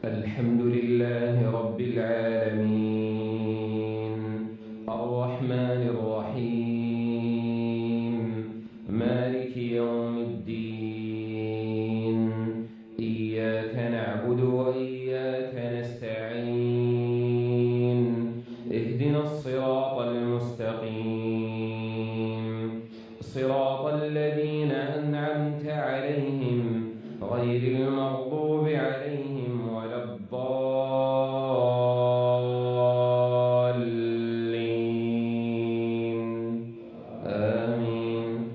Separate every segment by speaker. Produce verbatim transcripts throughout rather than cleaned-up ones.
Speaker 1: الحمد لله رب العالمين الرحمن الرحيم مالك يوم الدين إياك نعبد وإياك نستعين اهدنا الصراط المستقيم صراط الذين أنعمت عليهم غير المغضوب عليهم ولا الضالين آمين.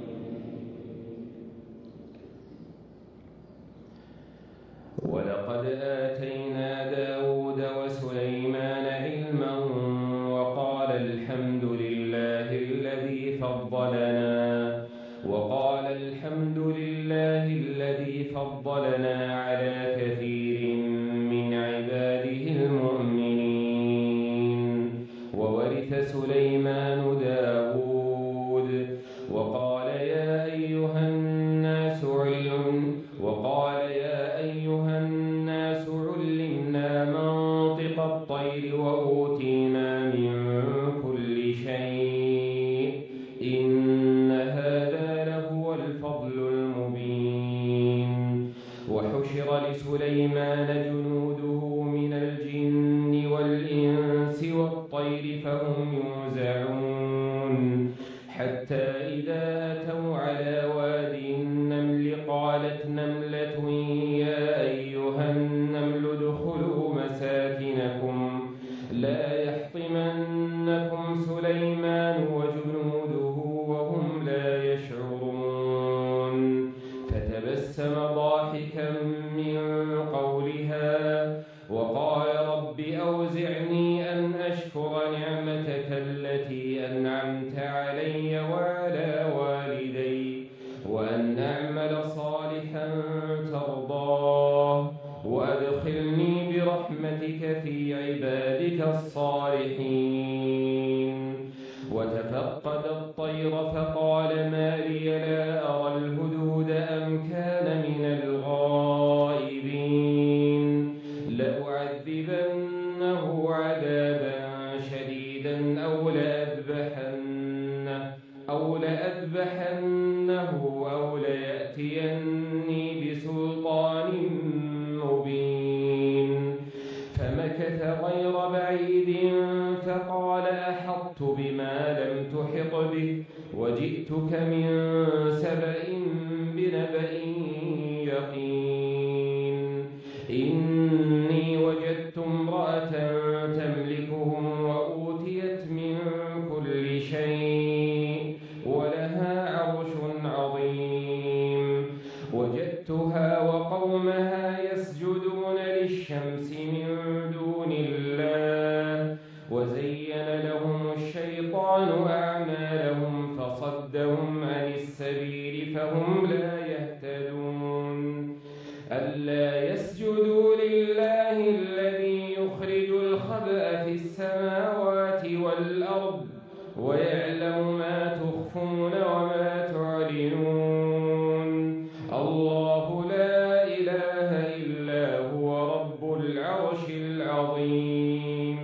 Speaker 1: ولقد آتينا داود وسليمان علما وقال الحمد لله الذي فضلنا وقال الحمد لله الذي فضلنا على كثير من عباده المؤمنين. وورث سليمان داود وقال يا أيها الناس علم وقال يا أيها الناس علمنا منطق الطير وأوتينا من كل شيء إن هذا لهو الفضل المبين. وحشر لسليمان جنوده من الجن والإنس والطير فهم يوزعون حتى إذا أتوا على واد النمل قالت نملة يا أيها النمل ادخلوا مساكنكم لا يحطمنكم سليمان وجنوده وهم لا يشعرون. فتبسم ضاحكا من قولها وقال رب أوزعني أن أشكر نعمتك التي أنعمت علي وعلى والدي وأن أعمل صالحا ترضاه وأدخلني برحمتك في عبادك الصالحين. وتفقد الطير فقال ما لي لا أرى الهدود أم كان من الغائبين لأعذبنه عذابا شديدا أو لأذبحنه أو لأذبحنه أو ليأتيني بسلطان مبين. فمكث غير بعيد فقال أحطت بما لم تحط به وجئتك من سبأ بنبأ يقين. إني وجدت امرأة تملكهم وأوتيت من كل شيء ولها عرش عظيم. وجدتها وقومها يسجدون للشمس من دون الله وزين لهم الشيطان أعمالهم فصدهم عن السبيل فهم لا يهتدون. ألا يسجدوا لله الذي يخرج الخبأ في السماوات والأرض ويعلم ما تخفون وما تعلنون. الله لا إله إلا هو رب العرش العظيم.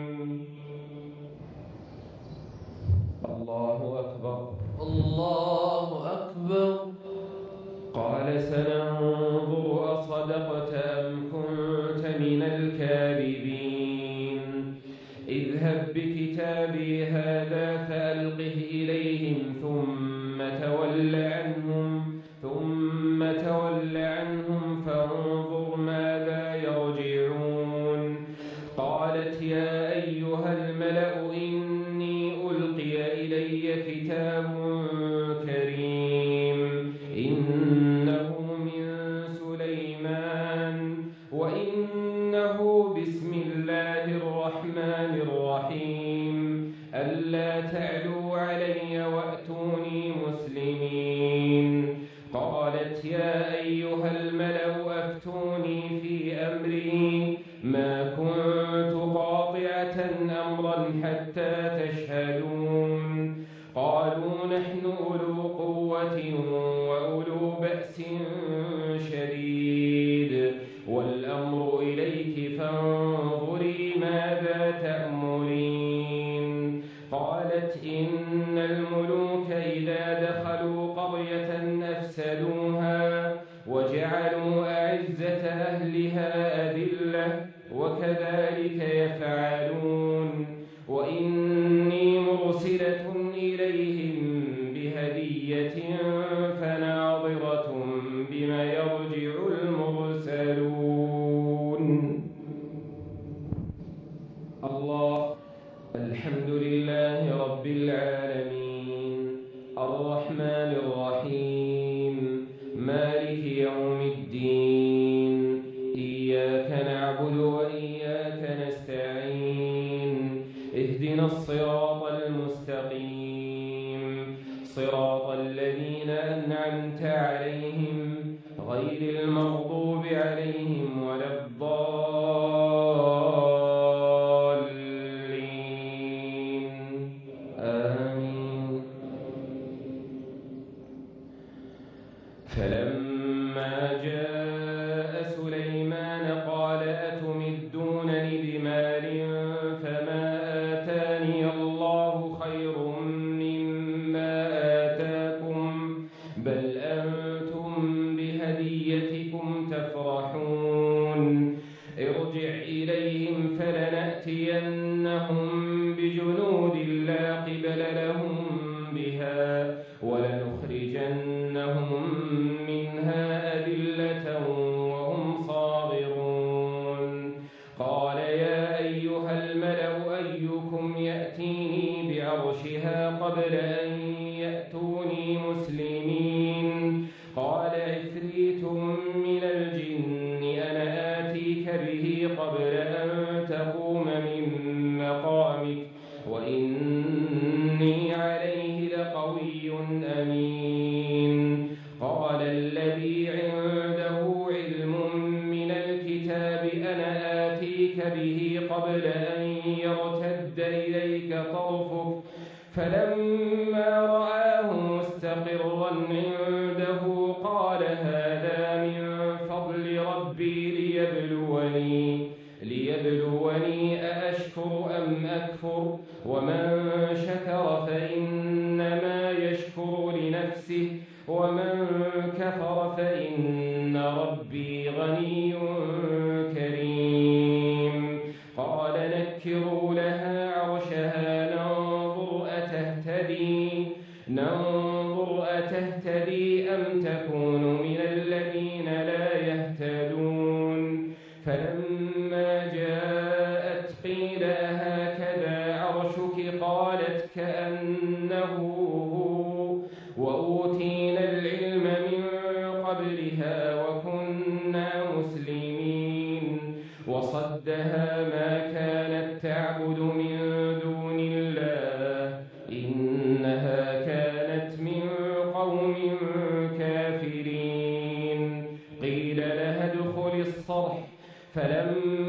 Speaker 1: الله أكبر
Speaker 2: الله أكبر.
Speaker 1: قال سننظر أصدقت أم كنت من الكاذبين. اذهب بكتابي هذا فألقه إليهم ثم تول عنهم ثم تول عنهم فانظر ماذا يرجعون. قالت يا أيها الملأ إني ألقي إلي كتاب كريم إنه من سليمان وإنه بسم الله الرحمن الرحيم ألا تعلوا علي وأتوني مسلمين. الرحمن الرحيم مالك يوم الدين إياك نعبد وإياك نستعين اهدنا الصراط المستقيم صراط الذين أنعمت عليهم غير المغضوب عليهم ولا الضالين آمين. فلما جاء سليمان قال أتمدونني بمال فما آتاني الله خير مما آتاكم بل أنتم بهديتكم تفرحون ارجع إليهم فلنأتينهم بجنود لا قبل لهم بها ولنخرجنهم منها أذلة وهم صاغرون. قال يا أيها الملأ أيكم يأتيني بعرشها قبل أن يأتوني مسلمين قال عفريت من الجن أنا آتيك به قبل أن تقوم من مقامك وإني عليه لقوي أمين. قال الذي عنده علم من الكتاب أنا آتيك به قبل أن يرتد إليك طرفك فلما رآه مستقرا عنده قال هذا من فضل ربي ليبلوني ليبلوني أأشكر أم أكفر ومن شكر فإنما يشكر لنفسه ومن كفر فإن ربي غني كريم. قال نكروا لها عرشها ننظر أتهتدي ننظر أتهتدي أم تكون من الذين لا يهتدون. فلما جاءت قيل أهكذا عرشك قالت كأنه وأوتينا العلم من قبلها وكنا مسلمين وصدها ما كانت تعبد من دون الله إنها كانت من قوم كافرين. قيل لها ادخل الصرح فلما